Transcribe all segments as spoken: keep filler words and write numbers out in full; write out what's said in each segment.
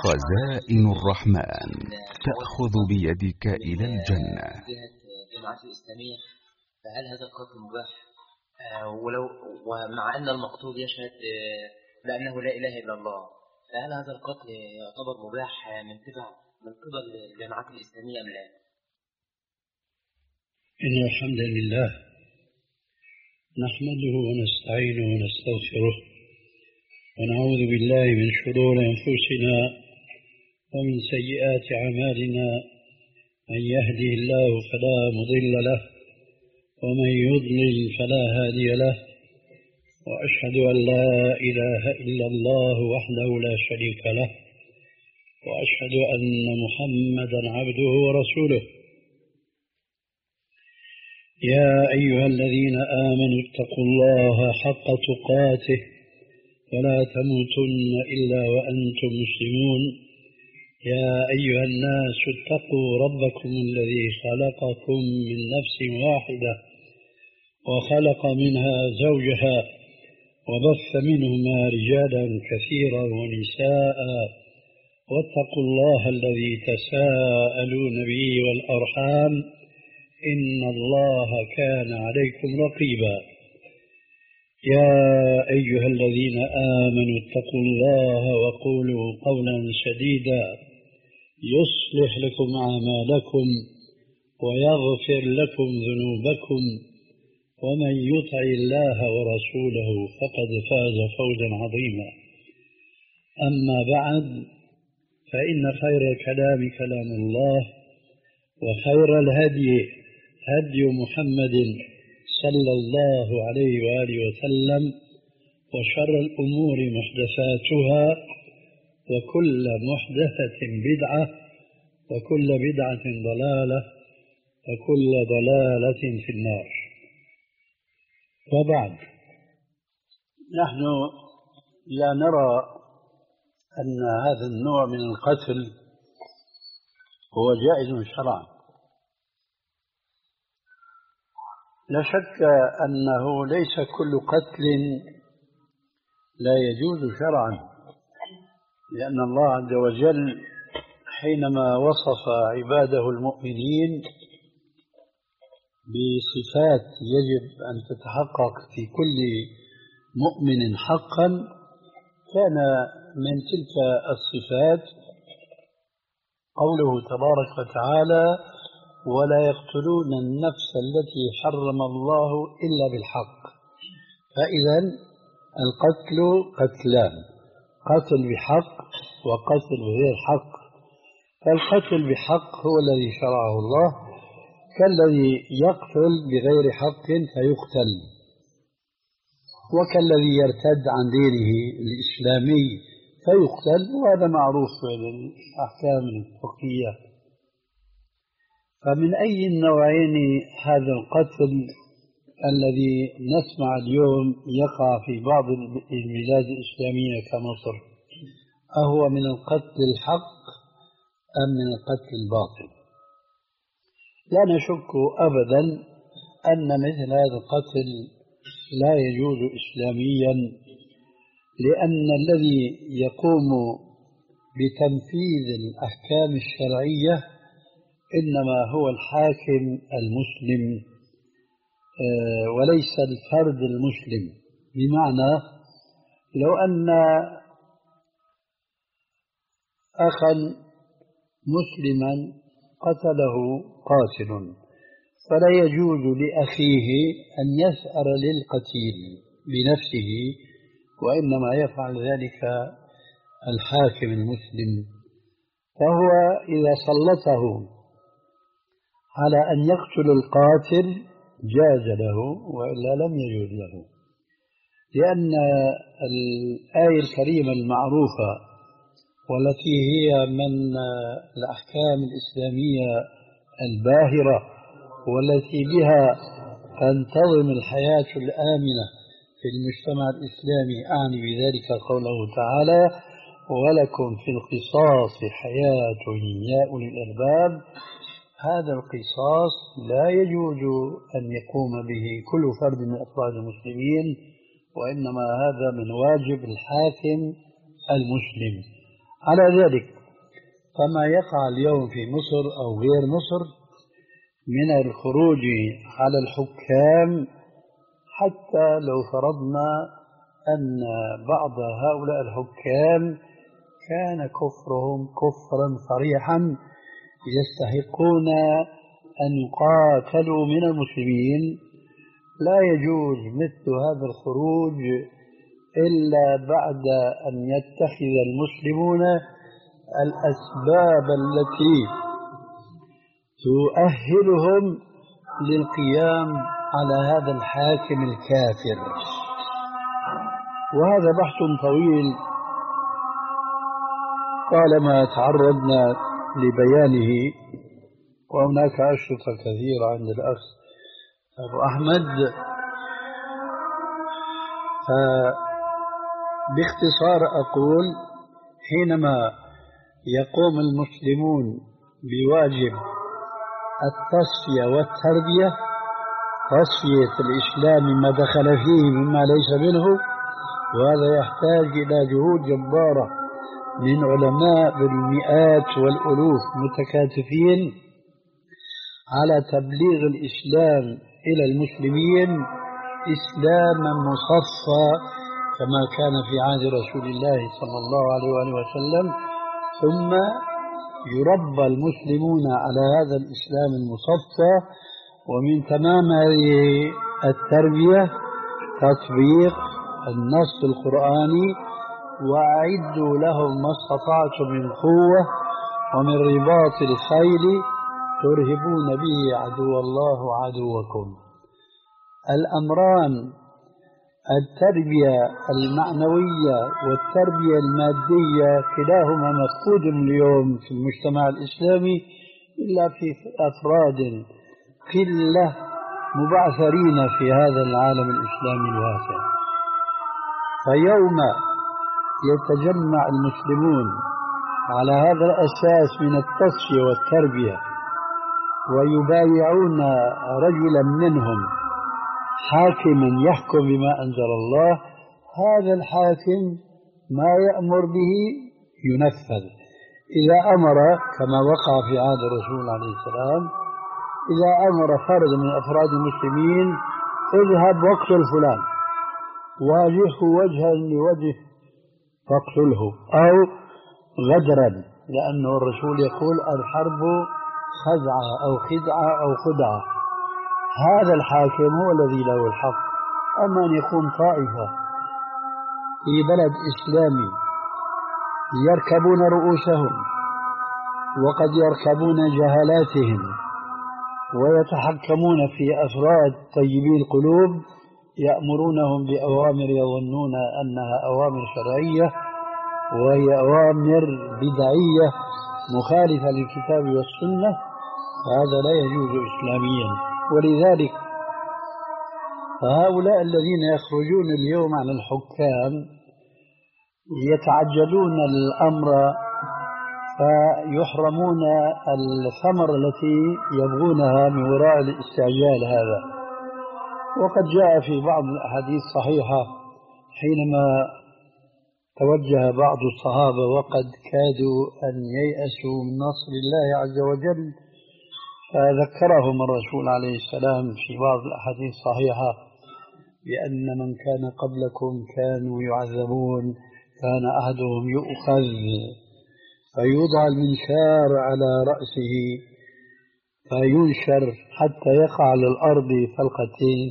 خزائن الرحمن تأخذ بيدك إلى الجنة. الجماعات الإسلامية، فهل هذا القتل مباح؟ ولو ومع أن المقتول يشهد بأنه لا إله إلا الله، فهل هذا القتل يعتبر مباح من تبع من قبل الجماعات الإسلامية أم لا؟ إن الحمد لله نحمده ونستعينه ونستغفره ونعوذ بالله من شرور أنفسنا ومن سيئات أعمالنا، من يهده الله فلا مضل له ومن يضلل فلا هادي له، وأشهد أن لا إله إلا الله وحده لا شريك له، وأشهد أن محمدا عبده ورسوله. يا أيها الذين آمنوا اتقوا الله حق تقاته ولا تموتن إلا وأنتم مسلمون. يا أيها الناس اتقوا ربكم الذي خلقكم من نفس واحدة وخلق منها زوجها وبث منهما رجالا كثيرا ونساء، واتقوا الله الذي تساءلون به والأرحام إن الله كان عليكم رقيبا. يا أيها الذين آمنوا اتقوا الله وقولوا قولا سديدا يصلح لكم أعمالكم ويغفر لكم ذنوبكم، ومن يطع الله ورسوله فقد فاز فوزا عظيما. أما بعد، فإن خير الكلام كلام الله، وخير الهدي هدي محمد صلى الله عليه وآله وسلم، وشر الأمور محدثاتها، وكل محدثة بدعة، وكل بدعة ضلالة، وكل ضلالة في النار. وبعد، نحن لا نرى أن هذا النوع من القتل هو جائز شرعا. لا شك أنه ليس كل قتل لا يجوز شرعا، لأن الله عز وجل حينما وصف عباده المؤمنين بصفات يجب أن تتحقق في كل مؤمن حقا، كان من تلك الصفات قوله تبارك وتعالى: ولا يقتلون النفس التي حرم الله إلا بالحق. فإذا القتل قتلان: قتل بحق وقتل بغير حق. فالقتل بحق هو الذي شرعه الله، كالذي يقتل بغير حق فيقتل، وكالذي يرتد عن دينه الإسلامي فيقتل، وهذا معروف في الأحكام الفقهية. فمن أي النوعين هذا القتل الذي نسمع اليوم يقع في بعض البلاد الإسلامية كمصر؟ أهو من القتل الحق أم من القتل الباطل؟ لا نشك أبدا أن مثل هذا القتل لا يجوز إسلاميا، لأن الذي يقوم بتنفيذ الأحكام الشرعية إنما هو الحاكم المسلم وليس الفرد المسلم. بمعنى لو أن أخا مسلما قتله قاتل، فلا يجوز لأخيه أن يثأر للقتيل بنفسه، وإنما يفعل ذلك الحاكم المسلم. فهو إذا سلطه على أن يقتل القاتل جاز له، وإلا لم يجوز له، لأن الآية الكريمة المعروفة والتي هي من الأحكام الإسلامية الباهرة والتي بها تنتظم الحياة الآمنة في المجتمع الإسلامي، أعني بذلك قوله تعالى: ولكم في القصاص حياة يا أولي الألباب. هذا القصاص لا يجوز أن يقوم به كل فرد من أفراد المسلمين، وإنما هذا من واجب الحاكم المسلم. على ذلك فما يقع اليوم في مصر أو غير مصر من الخروج على الحكام، حتى لو فرضنا أن بعض هؤلاء الحكام كان كفرهم كفرا صريحا يستحقون أن يقاتلوا من المسلمين، لا يجوز مثل هذا الخروج إلا بعد أن يتخذ المسلمون الأسباب التي تؤهلهم للقيام على هذا الحاكم الكافر. وهذا بحث طويل طالما تعرضنا لبيانه، وهناك أشرطة كثيرة عند الأخ أبو أحمد. باختصار أقول حينما يقوم المسلمون بواجب التصفية والتربية، تصفية الإسلام ما دخل فيه مما ليس منه، وهذا يحتاج إلى جهود جبارة من علماء بالمئات والألوف متكاتفين على تبليغ الإسلام إلى المسلمين إسلاما مصفى كما كان في عهد رسول الله صلى الله عليه وآله وسلم، ثم يربى المسلمون على هذا الإسلام المصفى. ومن تمام هذه التربية تطبيق النص القرآني: وأعدوا لهم ما استطعتم من قوة ومن رباط الخيل ترهبون به عدو الله وعدوكم. الأمران التربية المعنوية والتربية المادية كلاهما مفقود اليوم في المجتمع الإسلامي، إلا في أفراد قلة مبعثرين في هذا العالم الإسلامي الواسع. فيوم يتجمع المسلمون على هذا الأساس من التصفية والتربية ويبايعون رجلا منهم حاكما يحكم بما أنزل الله، هذا الحاكم ما يأمر به ينفذ. إذا أمر كما وقع في عهد الرسول عليه السلام، إذا أمر فرد من أفراد المسلمين: اذهب واقتل فلان، واجهه وجها لوجه فاقتله، أو غدرا، لأنه الرسول يقول: الحرب خدعة أو خدعة أو خدعة. هذا الحاكم هو الذي له الحق. أما أن يكون طائفة في بلد إسلامي يركبون رؤوسهم وقد يركبون جهالاتهم ويتحكمون في أفراد طيبي القلوب، يأمرونهم بأوامر يظنون أنها أوامر شرعية وهي أوامر بدعية مخالفة للكتاب والسنة، فهذا لا يجوز إسلاميا. ولذلك فهؤلاء الذين يخرجون اليوم على الحكام يتعجلون الأمر فيحرمون الثمر التي يبغونها من وراء الاستعجال هذا. وقد جاء في بعض الأحاديث الصحيحة حينما توجه بعض الصحابة وقد كادوا أن ييأسوا من نصر الله عز وجل، فذكرهم الرسول عليه السلام في بعض الأحاديث الصحيحة بأن من كان قبلكم كانوا يعذبون، كان أحدهم يؤخذ فيوضع المنشار على رأسه فينشر حتى يقع على الأرض فلقتين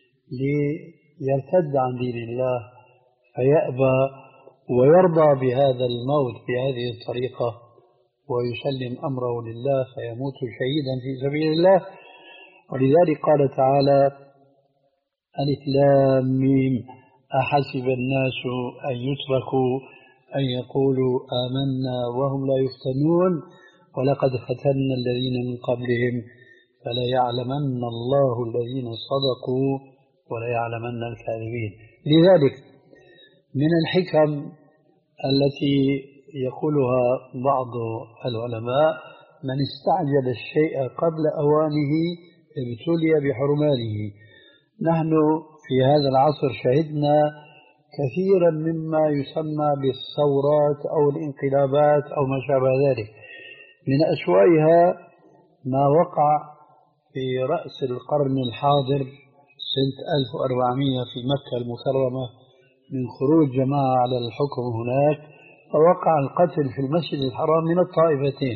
ليرتد عن دين الله، فيأبى ويرضى بهذا الموت بهذه الطريقة ويسلم أمره لله فيموت شهيدا في سبيل الله. ولذلك قال تعالى: ألف لام ميم أحسب الناس أن يتركوا أن يقولوا آمنا وهم لا يفتنون ولقد فتنا الذين من قبلهم فليعلمن الله الذين صدقوا وليعلمن الكاذبين. لذلك من الحكم التي يقولها بعض العلماء: من استعجل الشيء قبل أوانه ابتلي بحرمانه. نحن في هذا العصر شهدنا كثيرا مما يسمى بالثورات أو الانقلابات أو ما شابه ذلك. من أسوأها ما وقع في رأس القرن الحاضر سنة ألف وأربعمائة في مكة المكرمة من خروج جماعة على الحكم هناك، فوقع القتل في المسجد الحرام من الطائفتين،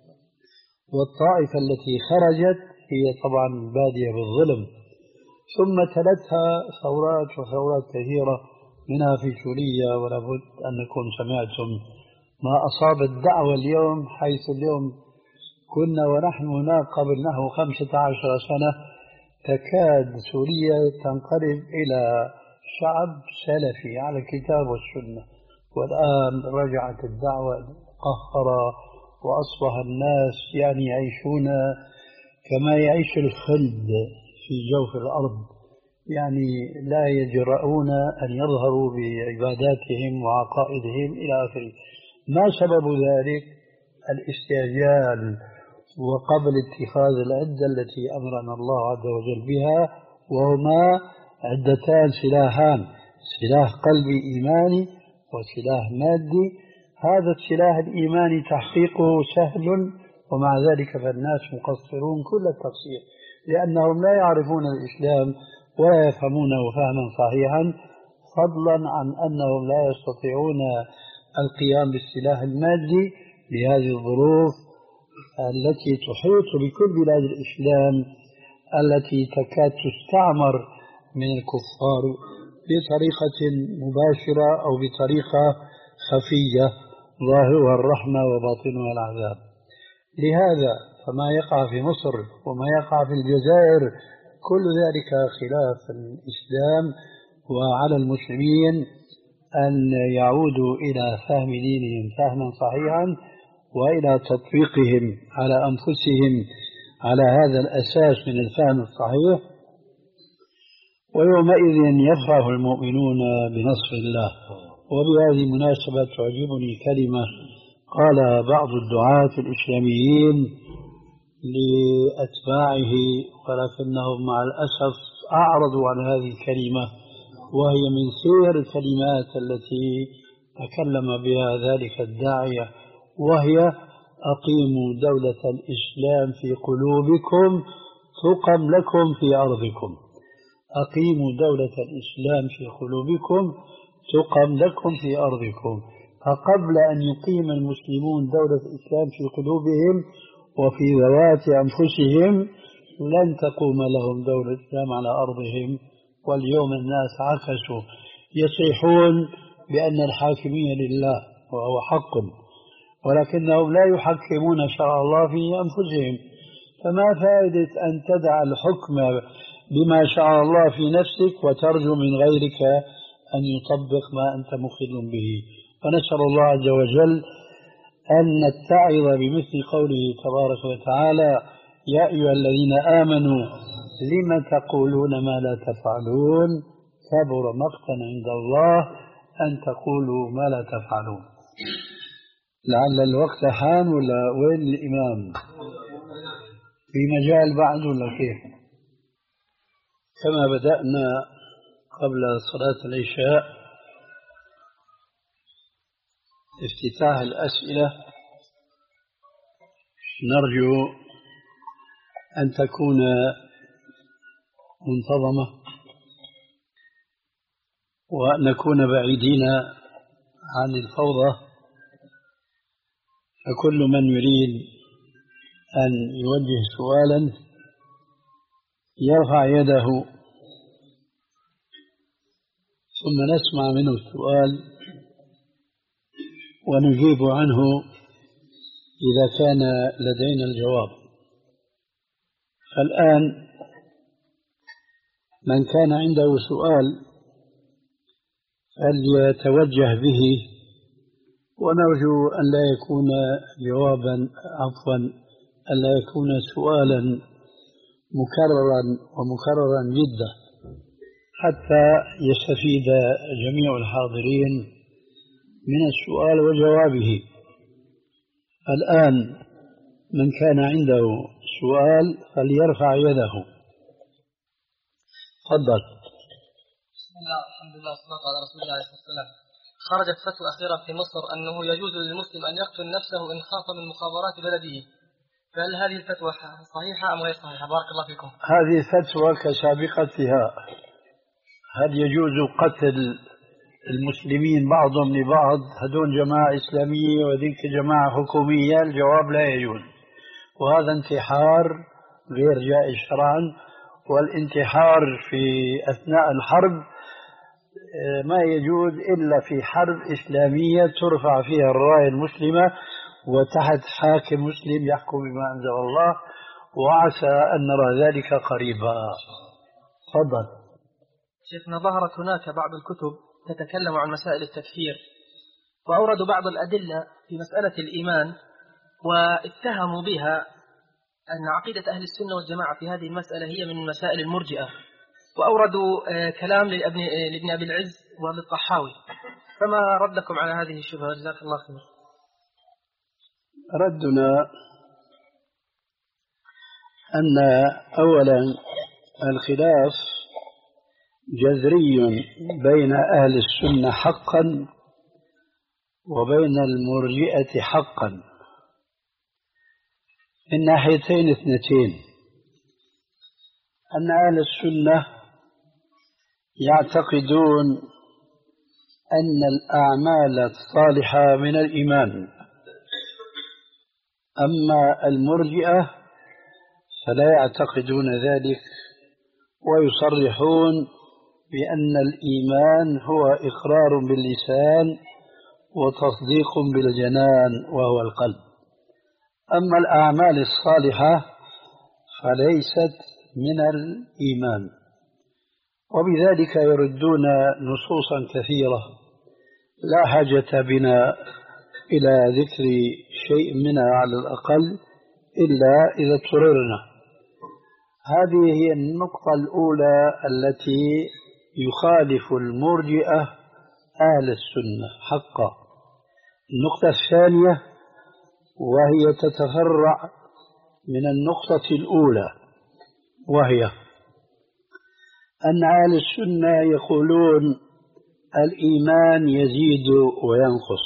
والطائفة التي خرجت هي طبعا بادية بالظلم، ثم تلتها ثورات وثورات كثيرة منها في سوريا. ولا بد أنكم سمعتم ما أصاب الدعوة اليوم، حيث اليوم كنا ونحن هناك قبل نحو خمسة عشر سنة تكاد سوريا تنقلب إلى شعب سلفي على الكتاب والسنة، والآن رجعت الدعوة قهرة، وأصبح الناس يعني يعيشون كما يعيش الخلد في جوف الأرض، يعني لا يجرؤون أن يظهروا بعباداتهم وعقائدهم إلى آخره. ما سبب ذلك؟ الاستعجال، وقبل اتخاذ العدة التي أمرنا الله عز وجل بها، وهما عدتان سلاحان: سلاح قلبي إيماني وسلاح مادي. هذا السلاح الإيماني تحقيقه سهل، ومع ذلك فالناس مقصرون كل التقصير، لأنهم لا يعرفون الإسلام ولا يفهمونه فهما صحيحا، فضلا عن أنهم لا يستطيعون القيام بالسلاح المادي لهذه الظروف التي تحيط بكل بلاد الإسلام التي تكاد تستعمر من الكفار بطريقة مباشرة أو بطريقة خفية ظاهرها الرحمة وباطنها العذاب. لهذا فما يقع في مصر وما يقع في الجزائر كل ذلك خلاف الإسلام، وعلى المسلمين أن يعودوا إلى فهم دينهم فهما صحيحا، وإلى تطبيقهم على أنفسهم على هذا الأساس من الفهم الصحيح. ويومئذ يفرح المؤمنون بنصر الله. وبهذه المناسبة تعجبني كلمة قال بعض الدعاة الإسلاميين لأتباعه، ولكنهم مع الأسف أعرضوا عن هذه الكلمة، وهي من خير الكلمات التي تكلم بها ذلك الداعية، وهي: أقيموا دولة الإسلام في قلوبكم تقم لكم في أرضكم. أقيموا دولة الإسلام في قلوبكم تقم لكم في أرضكم. فقبل أن يقيم المسلمون دولة الإسلام في قلوبهم وفي ذوات أنفسهم لن تقوم لهم دولة الإسلام على أرضهم. واليوم الناس عكسوا، يصيحون بأن الحاكمية لله وهو حق، ولكنهم لا يحكمون شرع الله في أنفسهم. فما فائدة أن تدع الحكم بما شرع الله في نفسك وترجو من غيرك أن يطبق ما أنت مخل به؟ ونسأل الله عز وجل أن نتعظ بمثل قوله تبارك وتعالى: يا أيها الذين آمنوا لم تقولون ما لا تفعلون كبر مقتا عند الله أن تقولوا ما لا تفعلون. لعل الوقت حان، ولا وين الإمام؟ في مجال بعد ولا كيف؟ كما بدأنا قبل صلاة العشاء افتتاح الأسئلة، نرجو أن تكون منتظمة وأن نكون بعيدين عن الفوضى، فكل من يريد أن يوجه سؤالا يرفع يده ثم نسمع منه السؤال ونجيب عنه إذا كان لدينا الجواب. فالآن من كان عنده سؤال فليتوجه به، ونرجو أن لا يكون جوابا عفوا أن لا يكون سؤالا مكررا ومكررا جدا، حتى يستفيد جميع الحاضرين من السؤال وجوابه. الآن من كان عنده سؤال فليرفع يده. تفضل. بسم الله الحمد لله والصلاة على رسول الله صلى الله عليه وسلم. خرجت فتوى أخيرا في مصر أنه يجوز للمسلم أن يقتل نفسه إن خاف من مخابرات بلده، فهل هذه الفتوى صحيحة أم غير صحيحة؟ بارك الله فيكم. هذه فتوى كسابقتها. هل يجوز قتل المسلمين بعضهم لبعض، هذول جماعة إسلامية وذيك جماعة حكومية؟ الجواب لا يجوز، وهذا انتحار غير جائز شرعا. والانتحار في أثناء الحرب ما يجوز إلا في حرب إسلامية ترفع فيها الراية المسلمة وتحت حاكم مسلم يحكم بما أنزل الله، وعسى أن نرى ذلك قريبا. تفضل. شيخنا، ظهرت هناك بعض الكتب تتكلم عن مسائل التكفير، وأوردوا بعض الأدلة في مسألة الإيمان، واتهموا بها أن عقيدة أهل السنة والجماعة في هذه المسألة هي من مسائل المرجئة، وأوردوا كلام لابن, لابن أبي العز وللطحاوي، فما ردكم على هذه الشبهة؟ جزاك الله خير. ردنا أن أولا الخلاف جذري بين أهل السنة حقا وبين المرجئة حقا من ناحيتين اثنتين. أن أهل السنة يعتقدون أن الأعمال الصالحة من الإيمان، أما المرجئة فلا يعتقدون ذلك، ويصرحون بأن الإيمان هو إقرار باللسان وتصديق بالجنان وهو القلب، أما الأعمال الصالحة فليست من الإيمان. وبذلك يردون نصوصا كثيرة لا حاجة بنا إلى ذكر شيء منها على الأقل إلا إذا اضطررنا. هذه هي النقطة الأولى التي يخالف المرجئة أهل السنة حقا. النقطة الثانية وهي تتفرع من النقطة الأولى، وهي أن أهل السنة يقولون الإيمان يزيد وينقص،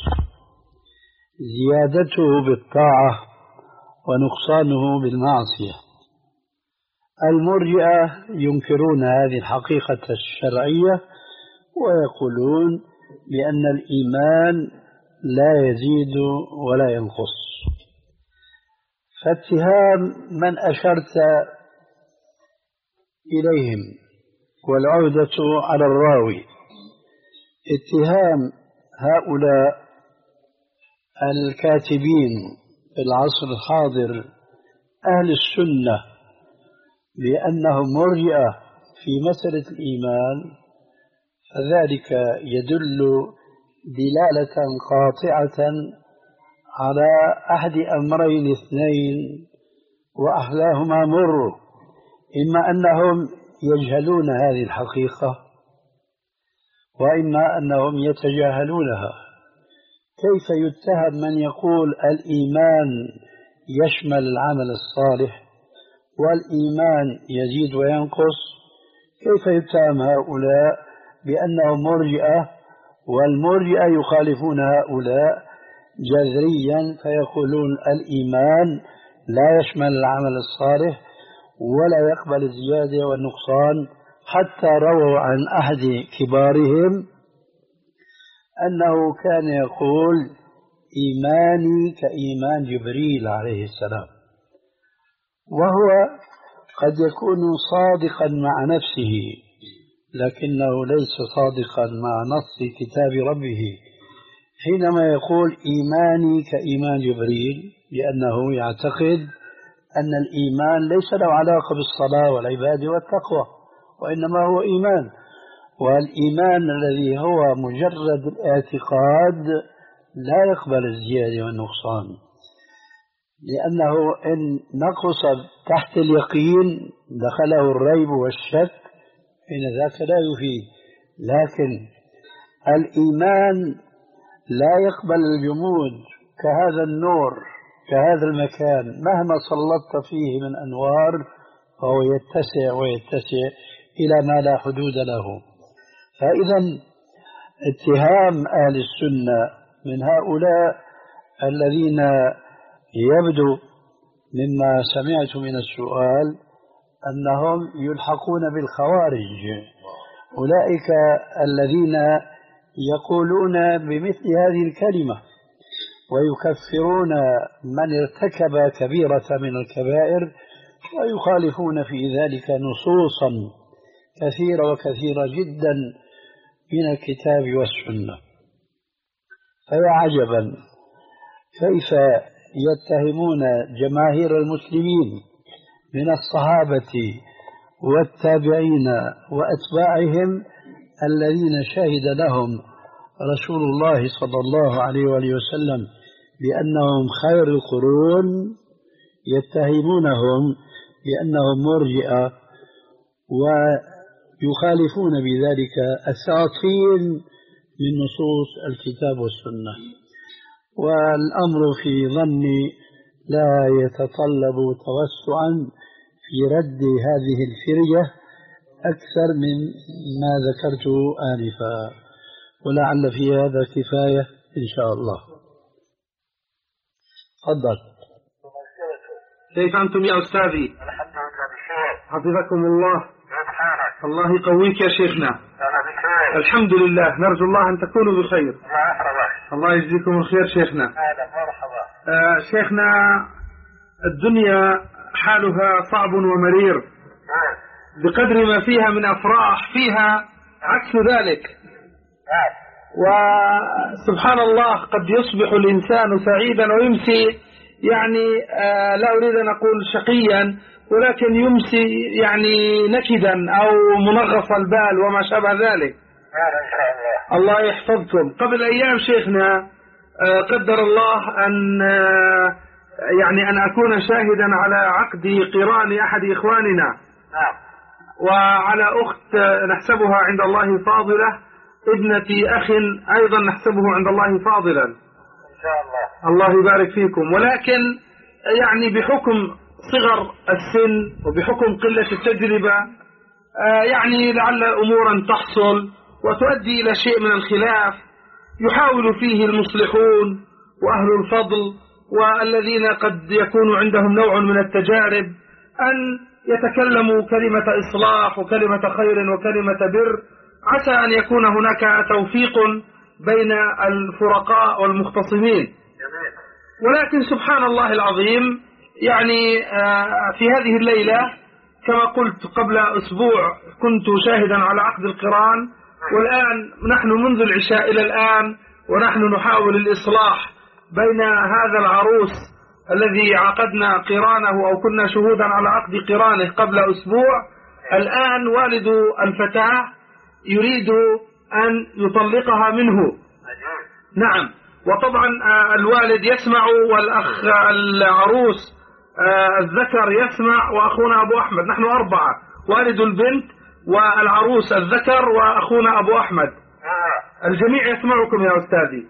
زيادته بالطاعة ونقصانه بالمعصية. المرجئة ينكرون هذه الحقيقة الشرعية ويقولون بأن الإيمان لا يزيد ولا ينقص. فاتهام من أشرت إليهم والعودة على الراوي، اتهام هؤلاء الكاتبين في العصر الحاضر أهل السنة بأنهم مرجئة في مسألة الإيمان، فذلك يدل دلالة قاطعة على أحد أمرين اثنين وأحلاهما مر: إما أنهم يجهلون هذه الحقيقة، وإما أنهم يتجاهلونها. كيف يتهم من يقول الإيمان يشمل العمل الصالح والإيمان يزيد وينقص؟ كيف يتهم هؤلاء بأنهم مرجئة والمرجئة يخالفون هؤلاء جذريا فيقولون الإيمان لا يشمل العمل الصالح ولا يقبل الزيادة والنقصان؟ حتى رووا عن أحد كبارهم أنه كان يقول إيماني كإيمان جبريل عليه السلام، وهو قد يكون صادقا مع نفسه لكنه ليس صادقا مع نص كتاب ربه حينما يقول إيماني كإيمان جبريل، لأنه يعتقد أن الإيمان ليس له علاقة بالصلاة والعبادة والتقوى، وإنما هو إيمان، والإيمان الذي هو مجرد الاعتقاد لا يقبل الزيادة والنقصان، لأنه إن نقص تحت اليقين دخله الريب والشك حين ذاك لا يفيد. لكن الإيمان لا يقبل الجمود كهذا النور كهذا المكان، مهما سلطت فيه من أنوار فهو يتسع ويتسع إلى ما لا حدود له. فإذا اتهام أهل السنة من هؤلاء الذين يبدو مما سمعت من السؤال أنهم يلحقون بالخوارج، أولئك الذين يقولون بمثل هذه الكلمة ويكفرون من ارتكب كبيرة من الكبائر ويخالفون في ذلك نصوصا كثيرة وكثيرة جدا من الكتاب والسنة. فيا عجبا كيف يتهمون جماهير المسلمين من الصحابة والتابعين وأتباعهم الذين شهد لهم رسول الله صلى الله عليه وآله وسلم بأنهم خير القرون، يتهمونهم بأنهم مرجئة ويخالفون بذلك أساطين من نصوص الكتاب والسنة. والأمر في ظني لا يتطلب توسعا في رد هذه الفرية أكثر من ما ذكرته آنفا، ولعل في هذا كفاية إن شاء الله. تفضل. كيف أنتم يا أستاذي؟ الحمد لله بخير. حفظكم الله. كيف حالك؟ الله يقويك يا شيخنا. أنا بخير. الحمد لله، نرجو الله أن تكونوا بخير. الله يحفظك. الله يجزيكم الخير شيخنا. هذا مرحبا. آه شيخنا، الدنيا حالها صعب ومرير بقدر ما فيها من أفراح، فيها عكس ذلك. وسبحان الله قد يصبح الإنسان سعيدا ويمسي يعني آه لا أريد أن أقول شقيا، ولكن يمسي يعني نكدا أو منغص البال وما شابه ذلك. إن شاء الله. الله يحفظكم. قبل أيام شيخنا آه قدر الله أن آه يعني أن أكون شاهدا على عقد قران أحد إخواننا. نعم. وعلى أخت نحسبها عند الله فاضلة، ابنة أخ أيضا نحسبه عند الله فاضلا. إن شاء الله. الله يبارك فيكم. ولكن يعني بحكم صغر السن وبحكم قلة التجربة يعني لعل أمورا تحصل وتؤدي إلى شيء من الخلاف يحاول فيه المصلحون وأهل الفضل والذين قد يكون عندهم نوع من التجارب أن يتكلموا كلمة إصلاح وكلمة خير وكلمة بر، عسى أن يكون هناك توفيق بين الفرقاء والمختصمين. ولكن سبحان الله العظيم يعني في هذه الليلة كما قلت قبل أسبوع كنت شاهدا على عقد القران، والآن نحن منذ العشاء إلى الآن ونحن نحاول الإصلاح بين هذا العروس الذي عقدنا قرانه أو كنا شهودا على عقد قرانه قبل أسبوع. الآن والد الفتاة يريد أن يطلقها منه. نعم. وطبعا الوالد يسمع والأخ العروس الذكر يسمع وأخونا أبو أحمد، نحن أربعة، والد البنت والعروس الذكر وأخونا أبو أحمد، الجميع يسمعكم يا أستاذي.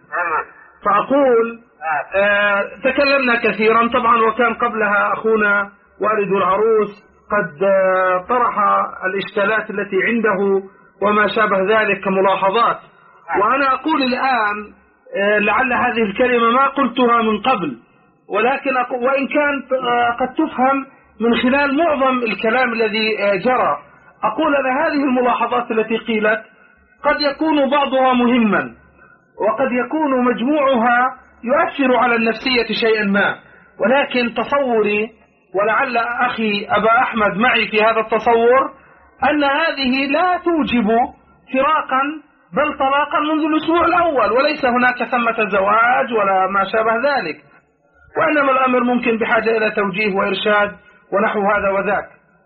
فأقول آه تكلمنا كثيرا طبعا، وكان قبلها أخونا والد العروس قد آه طرح الإشكالات التي عنده وما شابه ذلك كملاحظات. وأنا أقول الآن آه لعل هذه الكلمة ما قلتها من قبل، ولكن أقول وإن كانت آه قد تفهم من خلال معظم الكلام الذي آه جرى، أقول أن هذه الملاحظات التي قيلت قد يكون بعضها مهما وقد يكون مجموعها يؤثر على النفسية شيئا ما، ولكن تصوري ولعل أخي أبا أحمد معي في هذا التصور أن هذه لا توجب فراقا بل طلاقا منذ الأسبوع الأول، وليس هناك ثمة زواج ولا ما شابه ذلك، وإنما الأمر ممكن بحاجة إلى توجيه وإرشاد ونحو هذا وذاك.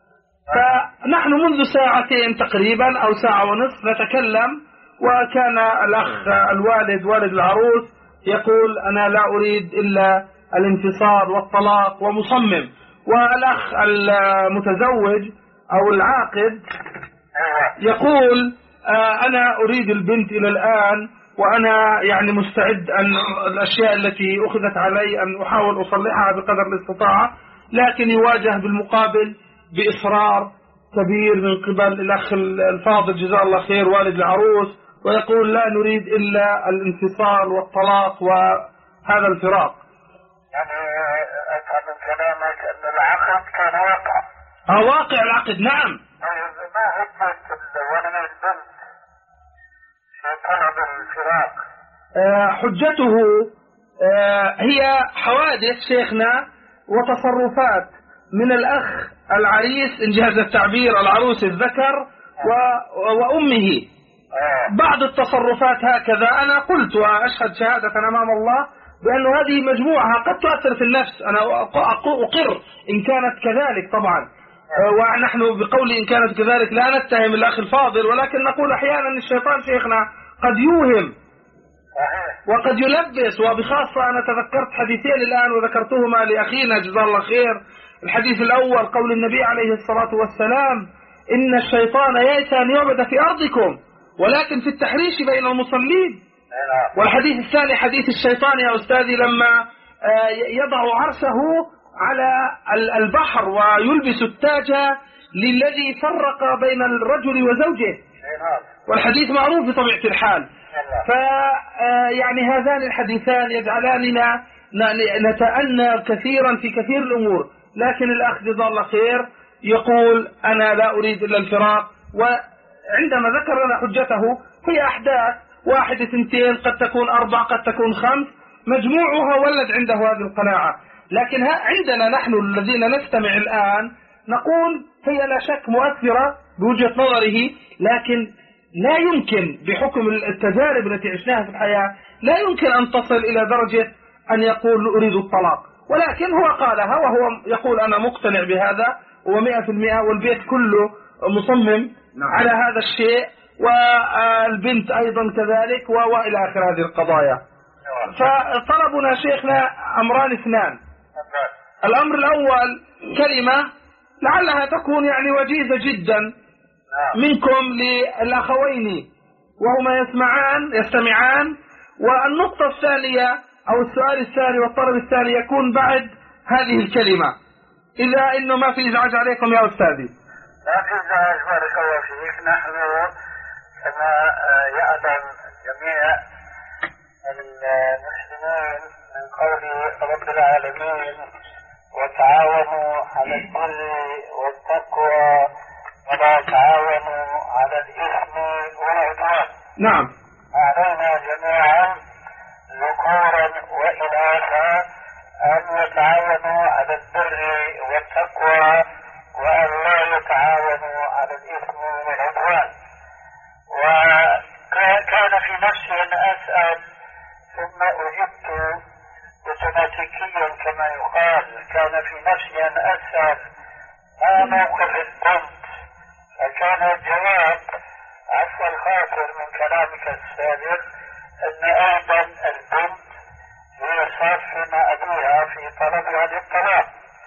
فنحن منذ ساعتين تقريبا أو ساعة ونصف نتكلم، وكان الأخ الوالد والد العروس يقول أنا لا أريد إلا الانفصال والطلاق ومصمم، والأخ المتزوج أو العاقد يقول أنا أريد البنت إلى الآن، وأنا يعني مستعد أن الأشياء التي أخذت علي أن أحاول أصلحها بقدر الاستطاعة، لكن يواجه بالمقابل بإصرار كبير من قبل الأخ الفاضل جزاه الله خير والد العروس، ويقول لا نريد إلا الانفصال والطلاق وهذا الفراق. يعني أفهم من كلامك أن العقد كان واقع. اه واقع العقد نعم. ما هجة الولد البنت في طلب الفراق؟ آه حجته آه هي حوادث شيخنا وتصرفات من الأخ العريس إن جاز التعبير العروس الذكر و... وأمه. بعض التصرفات هكذا أنا قلت وأشهد شهادة أمام الله بأن هذه مجموعة قد تؤثر في النفس، أنا أقر إن كانت كذلك طبعا، ونحن بقول إن كانت كذلك لا نتهم الأخ الفاضل، ولكن نقول أحيانا الشيطان شيخنا قد يوهم وقد يلبس. وبخاصة أنا تذكرت حديثين الآن وذكرتهما لأخينا جزاه الله خير. الحديث الأول قول النبي عليه الصلاة والسلام إن الشيطان يأتي أن يعبد في أرضكم ولكن في التحريش بين المصلين. والحديث الثاني حديث الشيطان يا أستاذي لما يضع عرشه على البحر ويلبس التاج للذي فرق بين الرجل وزوجه، والحديث معروف بطبيعة الحال. فيعني هذان الحديثان يجعلاننا نتأنى كثيرا في كثير الأمور، لكن الأخ جزاه الله خير يقول أنا لا أريد إلا الفراق. وعندما ذكر لنا حجته هي أحداث واحد اثنتين قد تكون أربع قد تكون خمس، مجموعها ولد عنده هذه القناعة. لكن عندنا نحن الذين نستمع الآن نقول هي لا شك مؤثرة بوجهة نظره، لكن لا يمكن بحكم التجارب التي عشناها في الحياة لا يمكن أن تصل إلى درجة أن يقول أريد الطلاق، ولكن هو قالها وهو يقول أنا مقتنع بهذا ومئة في المئة والبيت كله مصمم على هذا الشيء والبنت أيضا كذلك وإلى آخر هذه القضايا. فطلبنا شيخنا أمران اثنان. الأمر الأول كلمة لعلها تكون يعني وجيزة جدا منكم للأخوين وهما يسمعان يستمعان، والنقطة الثانية أو السؤال الثاني والطلب الثاني يكون بعد هذه الكلمة، إذا إنه ما في إزعاج عليكم يا أستاذي. لا في إزعاج بارك الله فيك. نحن كما يعلم جميع المسلمين من قول رب العالمين وتعاونوا على البر والتقوى ولا تعاونوا على الإثم والعدوان. نعم. علينا جميعا ذكورا وإناثا أن يتعاونوا على البر والتقوى وأن لا يتعاونوا على الإثم والعدوان. وكان في نفسي أن أسأل ثم أجبت اوتوماتيكيا كما يقال. كان في نفسي أن أسأل ما موقف البنت، فكان الجواب عفوا الخاطر من كلامك السابق أن أيضا البنت هي صف مع أبيها في طلبها للطلاق،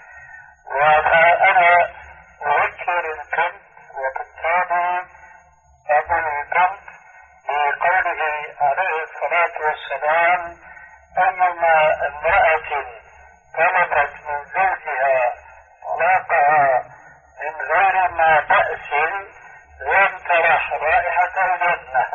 وأنا أذكر البنت وبالتالي أبو البنت بقوله عليه الصلاة والسلام أيما امرأة طلبت من زوجها طلاقها من غير ما بأس لم ترح رائحة الجنة.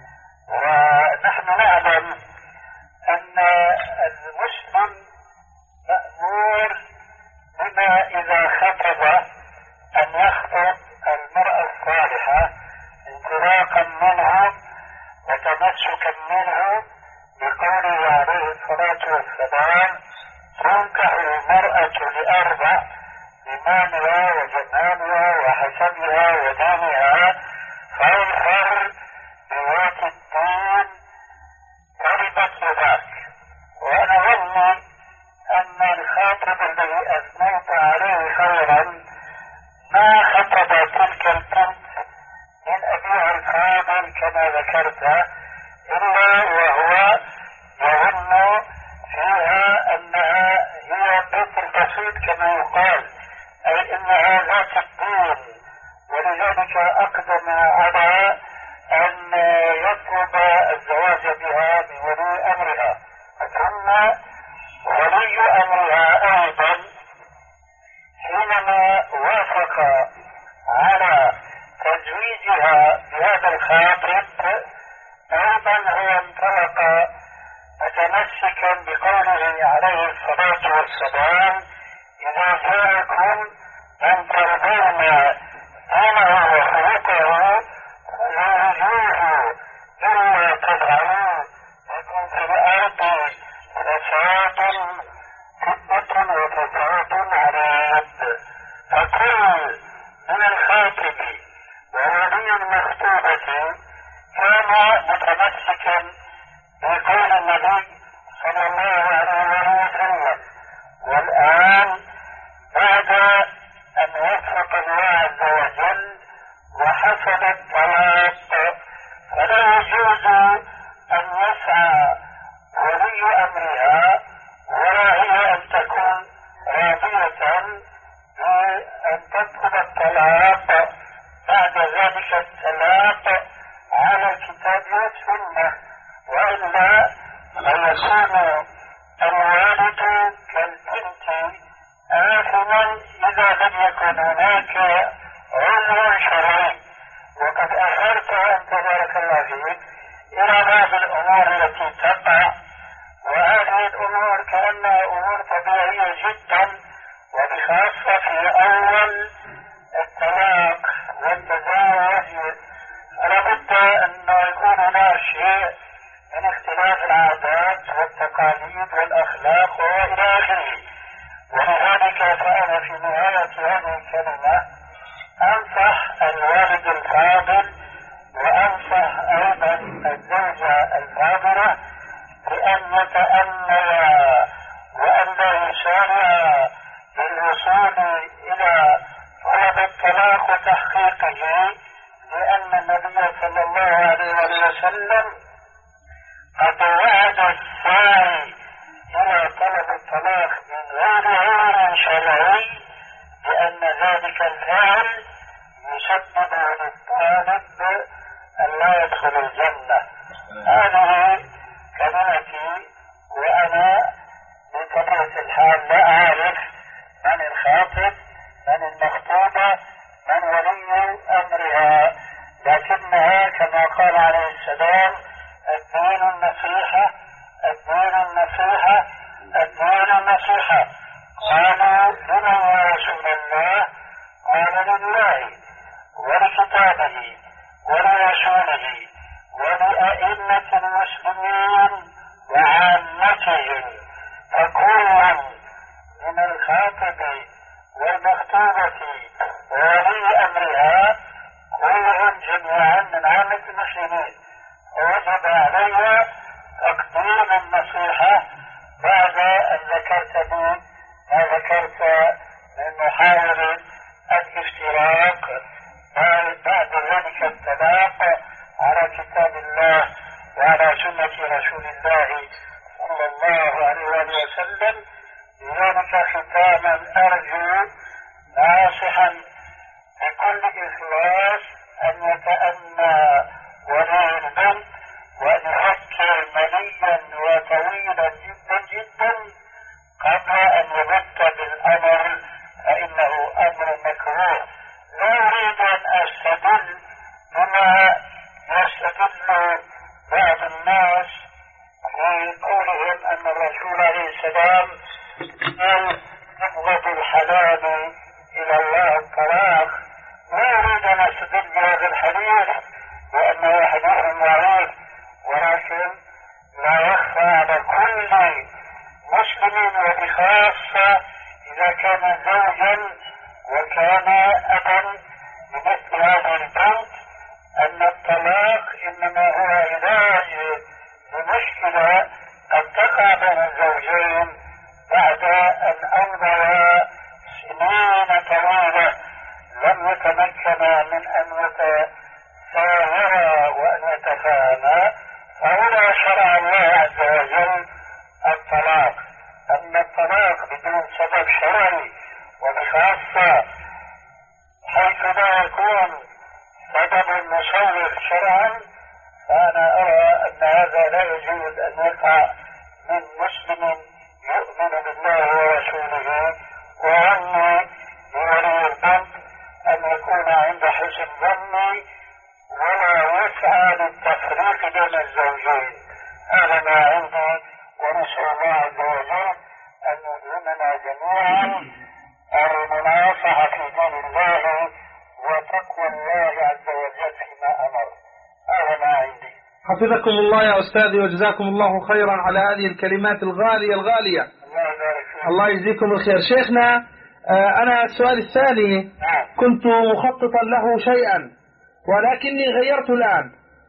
ونحن نعلم أن المسلم مأمور بما إذا خطب أن يخطب المرأة الصالحة انطلاقا منه وتمسكا منه بقوله عليه الصلاة والسلام تنكح المرأة لأربع: لمالها وجمالها وحسبها ودينها، فاظفر بذات الدين تربت يداك. وأنا ظني أن الخاطب الذي أثنيت عليه خيرا ما خطب تلك البنت من أبيها الفاضل كما ذكرت، إلا وهو يظن فيها أنها هي بنت البسيط كما يقال، أي أنها ذات الدين، ولذلك أقدم على أن يطلب الزواج بها من ولي أمرها. ثم ولي أمرها أيضا حينما وافق على الخاطب أيضا هو انطلق متمسكا بقوله عليه الصلاة والسلام: إذا جاءكم من ترضون دينه وخلقه فزوجوه، إلا تفعلوا يكن في الأرض فساد فتنة وفساد عريض. فكل من الخاطب وولي المخطوبة كان متمسكا بقول النبي صلى الله عليه وسلم. والآن بعد أن وفق الله عز وجل وحصل الطلاق، فلا يجوز أن يسعى ولي أمرها ولا هي أن تكون راضية بأن تطلب الطلاق بعد ذلك الطلاق على الكتاب والسنة، وإلا فيكون الوالد كالبنت آثما إذا لم يكن هناك عذر شرعي. وقد أشرت أن تبارك الله فيك إلى بعض الأمور التي تقع، وهذه الأمور كأنها أمور طبيعية جدا، وبخاصة في أول الطلاق والتزاوج فلا بد أنه يكون هناك شيء من اختلاف العادات والتقاليد والأخلاق وإلى آخره. ولذلك فأنا في نهاية هذه الكلمة أنصح الوالد الفاضل وأنصح أيضا الزوجة الفاضلة بأن يتأملا وأن لا يسارع للوصول إلى طلب الطلاق وتحقيقه، لأن النبي صلى الله عليه وسلم قد وعد الساعي إلى طلب الطلاق من غير عذر شرعي بأن ذلك الفعل يسبب للطالب أن لا يدخل الجنة. هذه كلمتي، وأنا بطبيعة الحال لا أعرف من الخاطب من المخطوبة من ولي أمرها، لكنها كما قال عليه السلام: الدين النصيحة الدين النصيحة الدين النصيحة. قالوا: لمن يا رسول الله؟ قال: لله ولكتابه ولرسوله ولأئمة المسلمين وعامتهم. فكل من الخاطب والمخطوبة وولي أمرها كلهم جميعا من عامة المسلمين، ووجب علي تقديم النصيحة بعد أن ذكرت لي ما ذكرت من محاولة الافتراق بعد ذلك الطلاق على كتاب الله وعلى سنة رسول الله صلى الله عليه وسلم. لذلك ختاما أرجو ناصحا بكل إخلاص أن يتأنى ولي البنت وأن يفكر مليا وطويلا جدا جدا قبل أن يبت بالأمر، فإنه أمر مكروه. لا أريد أن أستدل بما يستدل بعض الناس في قولهم أن الرسول عليه السلام قال: نبغض الحلال إلى الله الطلاق. لا أريد أن أستدل بهذا الحديث وأنه حديث معروف، ولكن لا يخفى على كل مسلم وبخاصة إذا كان زوجا وكان أبا لمثل هذه البنت أن الطلاق إنما هو علاج لمشكلة قد تقع بين الزوجين بعد أن أمضى سنين طويلة لم يتمكنا من أن يتساهرا وأن يتفاهما، فهنا شرع الله عز وجل الطلاق. أما الطلاق بدون سبب شرعي وبخاصة حيث لا يكون سبب مصور شرعا، فأنا أرى أن هذا لا يجوز أن يقع من مسلم يؤمن بالله ورسوله وعني لولي البنت أن يكون عند حسن ظني ولا وسع جميعا المناصحة في دين الله وتقوى الله عز وجل فيما أمر. هذا ما عندي. حفظكم الله يا أستاذي وجزاكم الله خيرا على هذه الكلمات الغالية الغالية. الله يبارك فيك. الله يجزيكم الخير. شيخنا أنا السؤال الثاني كنت مخططا له شيئا ولكني غيرت الآن،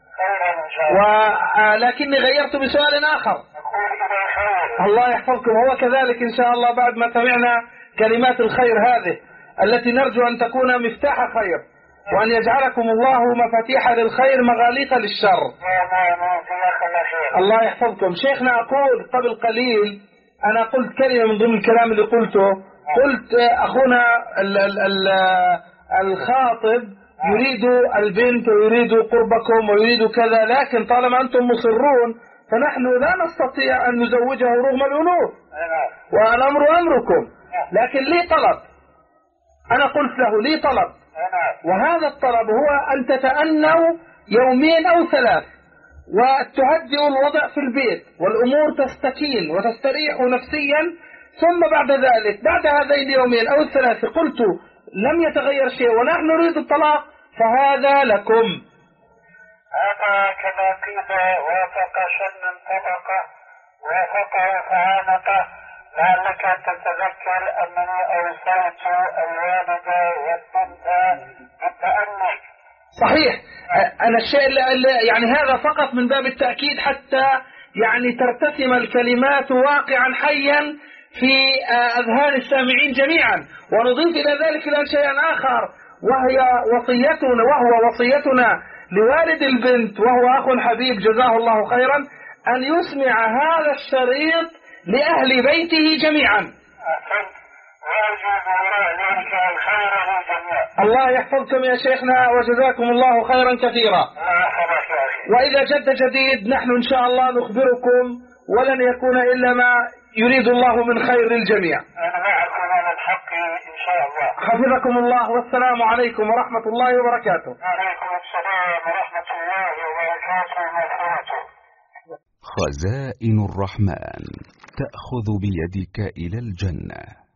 ولكني غيرت بسؤال آخر. الله يحفظكم. هو كذلك إن شاء الله بعد ما سمعنا كلمات الخير هذه التي نرجو أن تكون مفتاح خير، وأن يجعلكم الله مفاتيح للخير مغاليق للشر. الله يحفظكم. شيخنا أقول قبل قليل أنا قلت كلمة من ضمن الكلام اللي قلته، قلت أخونا ال ال ال الخاطب يريد البنت ويريد قربكم ويريد كذا، لكن طالما أنتم مصرون فنحن لا نستطيع أن نزوجه رغم الأنوث، والأمر أمركم. لكن لي طلب، أنا قلت له لي طلب، وهذا الطلب هو أن تتأنوا يومين أو ثلاث وتهدئوا الوضع في البيت والأمور تستكين وتستريح نفسيا، ثم بعد ذلك بعد هذين اليومين أو الثلاث قلت لم يتغير شيء ونحن نريد الطلاق فهذا لكم. هذا كما قيل وافق شن طبقة وافقه فعانقه. لعلك تتذكر أنني أوصيت الوالدة والبنت بالتأني. صحيح. أنا الشيء اللي يعني هذا فقط من باب التأكيد حتى يعني ترتسم الكلمات واقعا حيا في أذهان السامعين جميعا. ونضيف إلى ذلك الآن شيئا آخر، وهي وصيتنا وهو وصيتنا لوالد البنت وهو أخ حبيب جزاه الله خيرا أن يسمع هذا الشريط لأهل بيته جميعا. الله يحفظكم يا شيخنا وجزاكم الله خيرا كثيرا. وإذا جد جديد نحن إن شاء الله نخبركم، ولن يكون إلا ما يريد الله من خير للجميع. أنا معكم على الحق إن شاء الله. حفظكم الله، والسلام عليكم ورحمة الله وبركاته. وعليكم السلام ورحمة الله وبركاته ومغفرته. خزائن الرحمن تأخذ بيدك إلى الجنة.